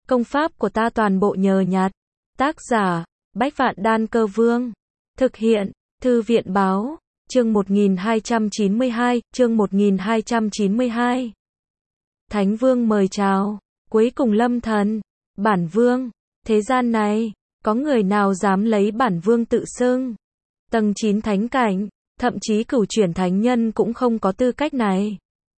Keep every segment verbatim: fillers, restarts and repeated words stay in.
Công pháp của ta toàn bộ nhờ nhặt. Tác giả, Bách Vạn Đan Cơ Vương. Thực hiện, Thư viện Báo. Chương một nghìn hai trăm chín mươi hai, chương một nghìn hai trăm chín mươi hai. Thánh Vương mời chào. Cuối cùng lâm thần. Bản Vương. Thế gian này, có người nào dám lấy Bản Vương tự xưng? Tầng chín thánh cảnh, thậm chí cửu chuyển thánh nhân cũng không có tư cách này.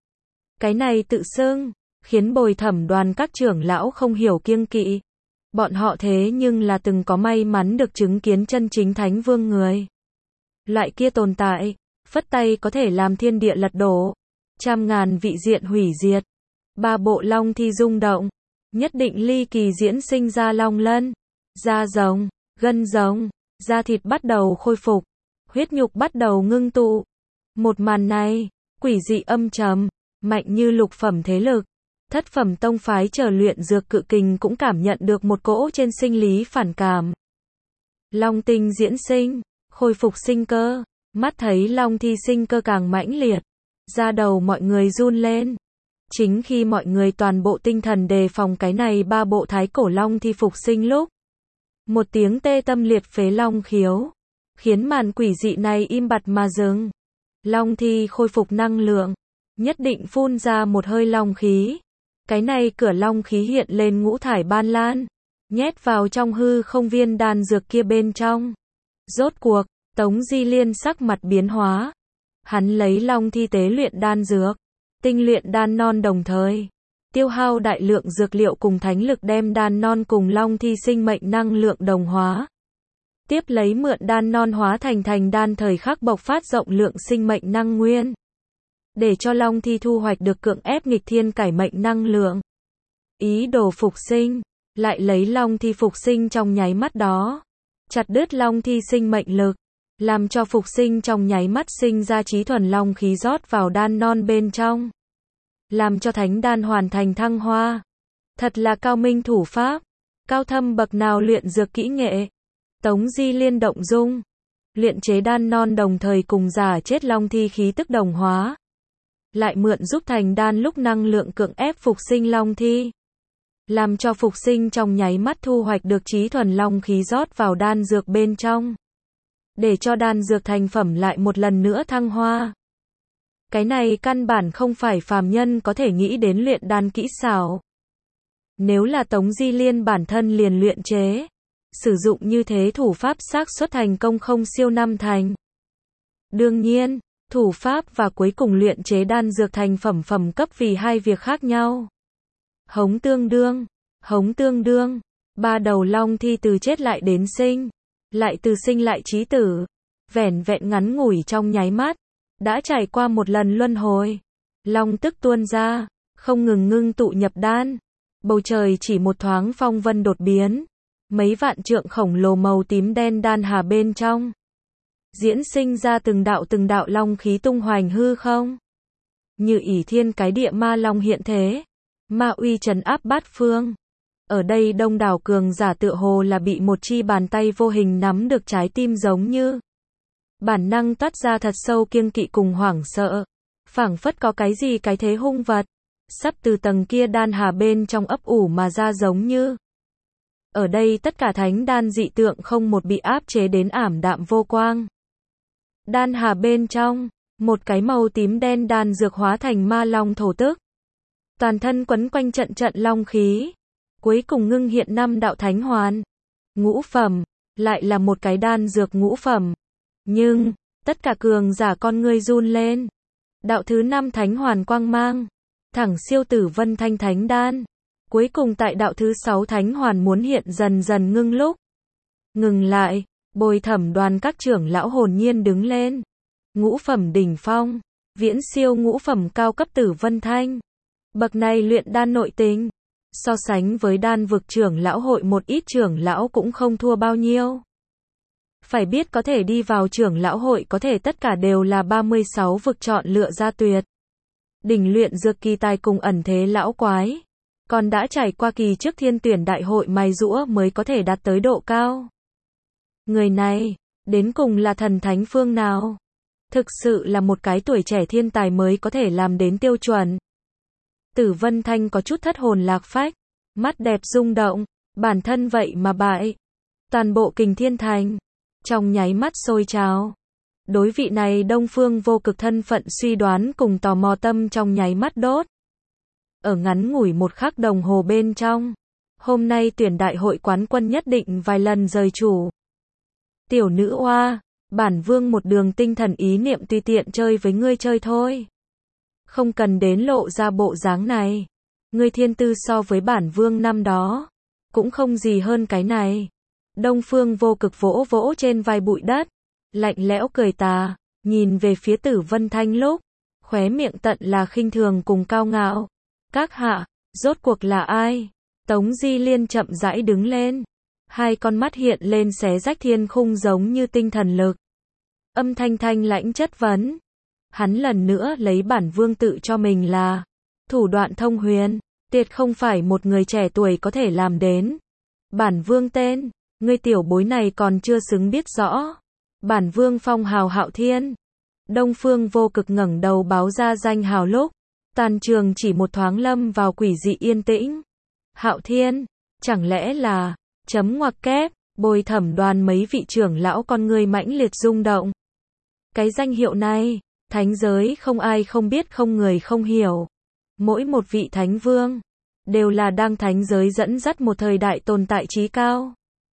Cái này tự xưng, khiến bồi thẩm đoàn các trưởng lão không hiểu kiêng kỵ. Bọn họ thế nhưng là từng có may mắn được chứng kiến chân chính thánh vương người. Loại kia tồn tại, phất tay có thể làm thiên địa lật đổ, trăm ngàn vị diện hủy diệt. Ba bộ long thi rung động, nhất định ly kỳ diễn sinh ra long lân, da rồng, gân rồng, da thịt bắt đầu khôi phục, huyết nhục bắt đầu ngưng tụ. Một màn này, quỷ dị âm trầm, mạnh như lục phẩm thế lực. Thất phẩm tông phái trở luyện dược cự kình cũng cảm nhận được một cỗ trên sinh lý phản cảm. Long tinh diễn sinh, khôi phục sinh cơ, mắt thấy long thi sinh cơ càng mãnh liệt, da đầu mọi người run lên. Chính khi mọi người toàn bộ tinh thần đề phòng cái này ba bộ thái cổ long thi phục sinh lúc, một tiếng tê tâm liệt phế long khiếu, khiến màn quỷ dị này im bặt mà dừng. Long thi khôi phục năng lượng, nhất định phun ra một hơi long khí. Cái này cửa long khí hiện lên ngũ thải ban lan, nhét vào trong hư không viên đan dược kia bên trong. Rốt cuộc, Tống Di Liên sắc mặt biến hóa. Hắn lấy long thi tế luyện đan dược, tinh luyện đan non đồng thời, tiêu hao đại lượng dược liệu cùng thánh lực đem đan non cùng long thi sinh mệnh năng lượng đồng hóa. Tiếp lấy mượn đan non hóa thành thành đan thời khắc bộc phát rộng lượng sinh mệnh năng nguyên. Để cho long thi thu hoạch được cưỡng ép nghịch thiên cải mệnh năng lượng. Ý đồ phục sinh, lại lấy long thi phục sinh trong nháy mắt đó. Chặt đứt long thi sinh mệnh lực, làm cho phục sinh trong nháy mắt sinh ra chí thuần long khí rót vào đan non bên trong. Làm cho thánh đan hoàn thành thăng hoa. Thật là cao minh thủ pháp, cao thâm bậc nào luyện dược kỹ nghệ. Tống Di Liên động dung, luyện chế đan non đồng thời cùng giả chết long thi khí tức đồng hóa. Lại mượn giúp thành đan lúc năng lượng cưỡng ép phục sinh long thi. Làm cho phục sinh trong nháy mắt thu hoạch được chí thuần long khí rót vào đan dược bên trong. Để cho đan dược thành phẩm lại một lần nữa thăng hoa. Cái này căn bản không phải phàm nhân có thể nghĩ đến luyện đan kỹ xảo. Nếu là Tống Di Liên bản thân liền luyện chế, sử dụng như thế thủ pháp xác suất thành công không siêu năm thành. Đương nhiên, thủ pháp và cuối cùng luyện chế đan dược thành phẩm phẩm cấp vì hai việc khác nhau. Hống tương đương, hống tương đương, ba đầu long thi từ chết lại đến sinh, lại từ sinh lại chí tử, vẻn vẹn ngắn ngủi trong nháy mắt, đã trải qua một lần luân hồi. Long tức tuôn ra, không ngừng ngưng tụ nhập đan, bầu trời chỉ một thoáng phong vân đột biến, mấy vạn trượng khổng lồ màu tím đen đan hà bên trong. Diễn sinh ra từng đạo từng đạo long khí tung hoành hư không. Như ỷ thiên cái địa ma long hiện thế, ma uy trấn áp bát phương. Ở đây đông đảo cường giả tựa hồ là bị một chi bàn tay vô hình nắm được trái tim giống như. Bản năng toát ra thật sâu kiêng kỵ cùng hoảng sợ. Phảng phất có cái gì cái thế hung vật, sắp từ tầng kia đan hà bên trong ấp ủ mà ra giống như. Ở đây tất cả thánh đan dị tượng không một bị áp chế đến ảm đạm vô quang. Đan hà bên trong, một cái màu tím đen đan dược hóa thành ma long thổ tức. Toàn thân quấn quanh trận trận long khí. Cuối cùng ngưng hiện năm đạo thánh hoàn. Ngũ phẩm, lại là một cái đan dược ngũ phẩm. Nhưng, tất cả cường giả con ngươi run lên. Đạo thứ năm thánh hoàn quang mang. Thẳng siêu tử vân thanh thánh đan. Cuối cùng tại đạo thứ sáu thánh hoàn muốn hiện dần dần ngưng lúc. Ngừng lại. Bồi thẩm đoàn các trưởng lão hồn nhiên đứng lên. Ngũ phẩm đỉnh phong, viễn siêu ngũ phẩm cao cấp tử vân thanh. Bậc này luyện đan nội tình, so sánh với đan vực trưởng lão hội một ít trưởng lão cũng không thua bao nhiêu. Phải biết có thể đi vào trưởng lão hội có thể tất cả đều là ba mươi sáu vực chọn lựa ra tuyệt. Đỉnh luyện dược kỳ tài cùng ẩn thế lão quái. Còn đã trải qua kỳ trước thiên tuyển đại hội mài giũa mới có thể đạt tới độ cao. Người này, đến cùng là thần thánh phương nào? Thực sự là một cái tuổi trẻ thiên tài mới có thể làm đến tiêu chuẩn. Tử Vân Thanh có chút thất hồn lạc phách. Mắt đẹp rung động, bản thân vậy mà bại. Toàn bộ Kình Thiên Thành, trong nháy mắt sôi trào. Đối vị này Đông Phương Vô Cực thân phận suy đoán cùng tò mò tâm trong nháy mắt đốt. Ở ngắn ngủi một khắc đồng hồ bên trong, hôm nay tuyển đại hội quán quân nhất định vài lần rời chủ. Tiểu nữ oa, bản vương một đường tinh thần ý niệm tùy tiện chơi với ngươi chơi thôi. Không cần đến lộ ra bộ dáng này. Ngươi thiên tư so với bản vương năm đó, cũng không gì hơn cái này. Đông Phương Vô Cực vỗ vỗ trên vai bụi đất, lạnh lẽo cười tà, nhìn về phía Tử Vân Thanh lúc, khóe miệng tận là khinh thường cùng cao ngạo. Các hạ, rốt cuộc là ai? Tống Di Liên chậm rãi đứng lên, hai con mắt hiện lên xé rách thiên khung giống như tinh thần lực. Âm thanh thanh lãnh chất vấn. Hắn lần nữa lấy bản vương tự cho mình là thủ đoạn thông huyền, tuyệt không phải một người trẻ tuổi có thể làm đến. Bản vương tên, ngươi tiểu bối này còn chưa xứng biết rõ. Bản vương phong hào Hạo Thiên. Đông Phương Vô Cực ngẩng đầu báo ra danh hào lúc, toàn trường chỉ một thoáng lâm vào quỷ dị yên tĩnh. Hạo Thiên, chẳng lẽ là, chấm ngoặc kép, Bồi Thẩm Đoàn mấy vị trưởng lão con người mãnh liệt rung động. Cái danh hiệu này, thánh giới không ai không biết không người không hiểu. Mỗi một vị thánh vương, đều là đang thánh giới dẫn dắt một thời đại tồn tại trí cao.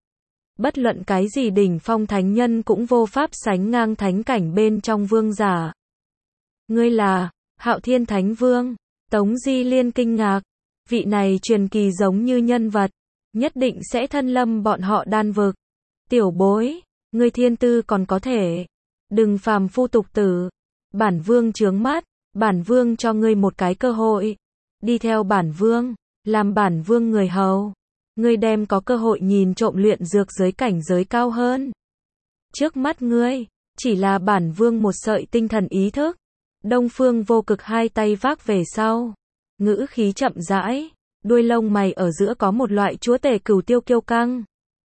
Bất luận cái gì đỉnh phong thánh nhân cũng vô pháp sánh ngang thánh cảnh bên trong vương giả. Ngươi là, Hạo Thiên Thánh Vương. Tống Di Liên kinh ngạc. Vị này truyền kỳ giống như nhân vật, nhất định sẽ thân lâm bọn họ đan vực. Tiểu bối, ngươi thiên tư còn có thể. Đừng phàm phu tục tử. Bản vương chướng mắt, bản vương cho ngươi một cái cơ hội. Đi theo bản vương, làm bản vương người hầu. Ngươi đem có cơ hội nhìn trộm luyện dược giới cảnh giới cao hơn. Trước mắt ngươi, chỉ là bản vương một sợi tinh thần ý thức. Đông Phương Vô Cực hai tay vác về sau. Ngữ khí chậm rãi, đuôi lông mày ở giữa có một loại chúa tể cửu tiêu kiêu căng.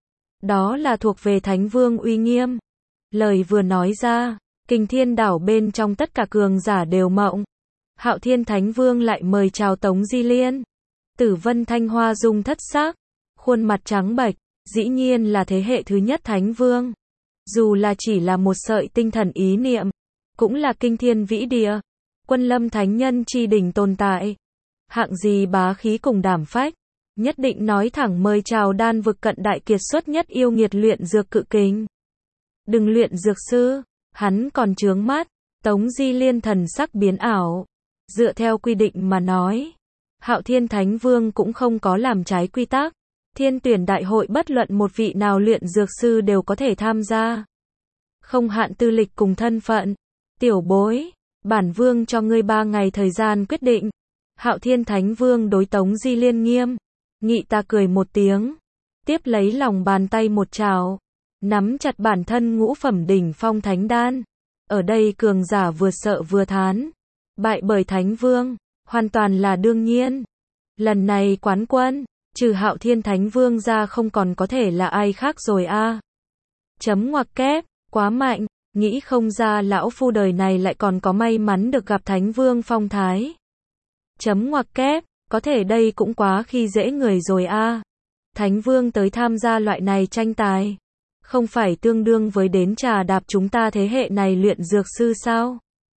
Đó là thuộc về Thánh Vương uy nghiêm. Lời vừa nói ra, Kình Thiên đảo bên trong tất cả cường giả đều mộng. Hạo Thiên Thánh Vương lại mời chào Tống Di Liên. Tử Vân Thanh Hoa dung thất sắc, khuôn mặt trắng bệch, dĩ nhiên là thế hệ thứ nhất Thánh Vương. Dù là chỉ là một sợi tinh thần ý niệm, cũng là kinh thiên vĩ địa, quân lâm thánh nhân chi đỉnh tồn tại. Hạng gì bá khí cùng đảm phách, nhất định nói thẳng mời chào đan vực cận đại kiệt xuất nhất yêu nghiệt luyện dược cự kình. Đừng luyện dược sư, hắn còn chướng mắt. Tống Di Liên thần sắc biến ảo. Dựa theo quy định mà nói, Hạo Thiên Thánh Vương cũng không có làm trái quy tắc. Thiên tuyển đại hội bất luận một vị nào luyện dược sư đều có thể tham gia. Không hạn tư lịch cùng thân phận. Tiểu bối, bản vương cho ngươi ba ngày thời gian quyết định. Hạo Thiên Thánh Vương đối Tống Di Liên nghiêm. Nghị ta cười một tiếng. Tiếp lấy lòng bàn tay một trào. Nắm chặt bản thân ngũ phẩm đỉnh phong thánh đan. Ở đây cường giả vừa sợ vừa thán. Bại bởi Thánh Vương, hoàn toàn là đương nhiên. Lần này quán quân, trừ Hạo Thiên Thánh Vương ra không còn có thể là ai khác rồi a. À. Chấm ngoặc kép, quá mạnh, nghĩ không ra lão phu đời này lại còn có may mắn được gặp Thánh Vương phong thái. Chấm ngoặc kép, có thể đây cũng quá khi dễ người rồi a. À. Thánh Vương tới tham gia loại này tranh tài, không phải tương đương với đến trà đạp chúng ta thế hệ này luyện dược sư sao?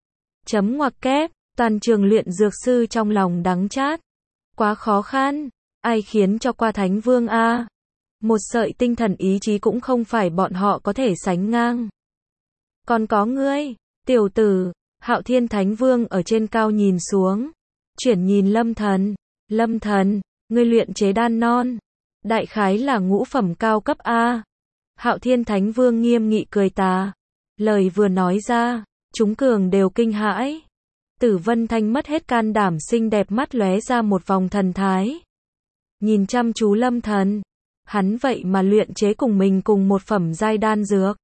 Chấm ngoặc kép, toàn trường luyện dược sư trong lòng đắng chát. Quá khó khăn, ai khiến cho qua Thánh Vương a? À? Một sợi tinh thần ý chí cũng không phải bọn họ có thể sánh ngang. Còn có ngươi, tiểu tử. Hạo Thiên Thánh Vương ở trên cao nhìn xuống, chuyển nhìn Lâm Thần. Lâm Thần, ngươi luyện chế đan non, đại khái là ngũ phẩm cao cấp a. Hạo Thiên Thánh Vương nghiêm nghị cười tà. Lời vừa nói ra, chúng cường đều kinh hãi. Tử Vân Thanh mất hết can đảm, xinh đẹp mắt lóe ra một vòng thần thái. Nhìn chăm chú Lâm Thần, hắn vậy mà luyện chế cùng mình cùng một phẩm giai đan dược.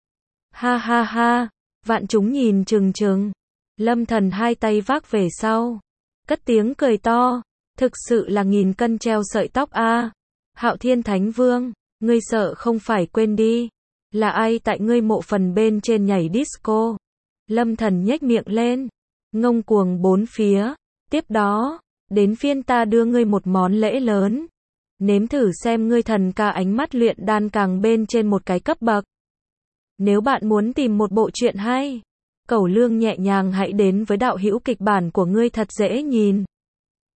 Ha ha ha, vạn chúng nhìn chừng chừng. Lâm Thần hai tay vác về sau, cất tiếng cười to, thực sự là nghìn cân treo sợi tóc a. À. Hạo Thiên Thánh Vương, ngươi sợ không phải quên đi, là ai tại ngươi mộ phần bên trên nhảy disco. Lâm Thần nhếch miệng lên, ngông cuồng bốn phía. Tiếp đó, đến phiên ta đưa ngươi một món lễ lớn. Nếm thử xem ngươi thần ca ánh mắt luyện đan càng bên trên một cái cấp bậc. Nếu bạn muốn tìm một bộ truyện hay, cẩu lương nhẹ nhàng hãy đến với đạo hữu kịch bản của ngươi thật dễ nhìn.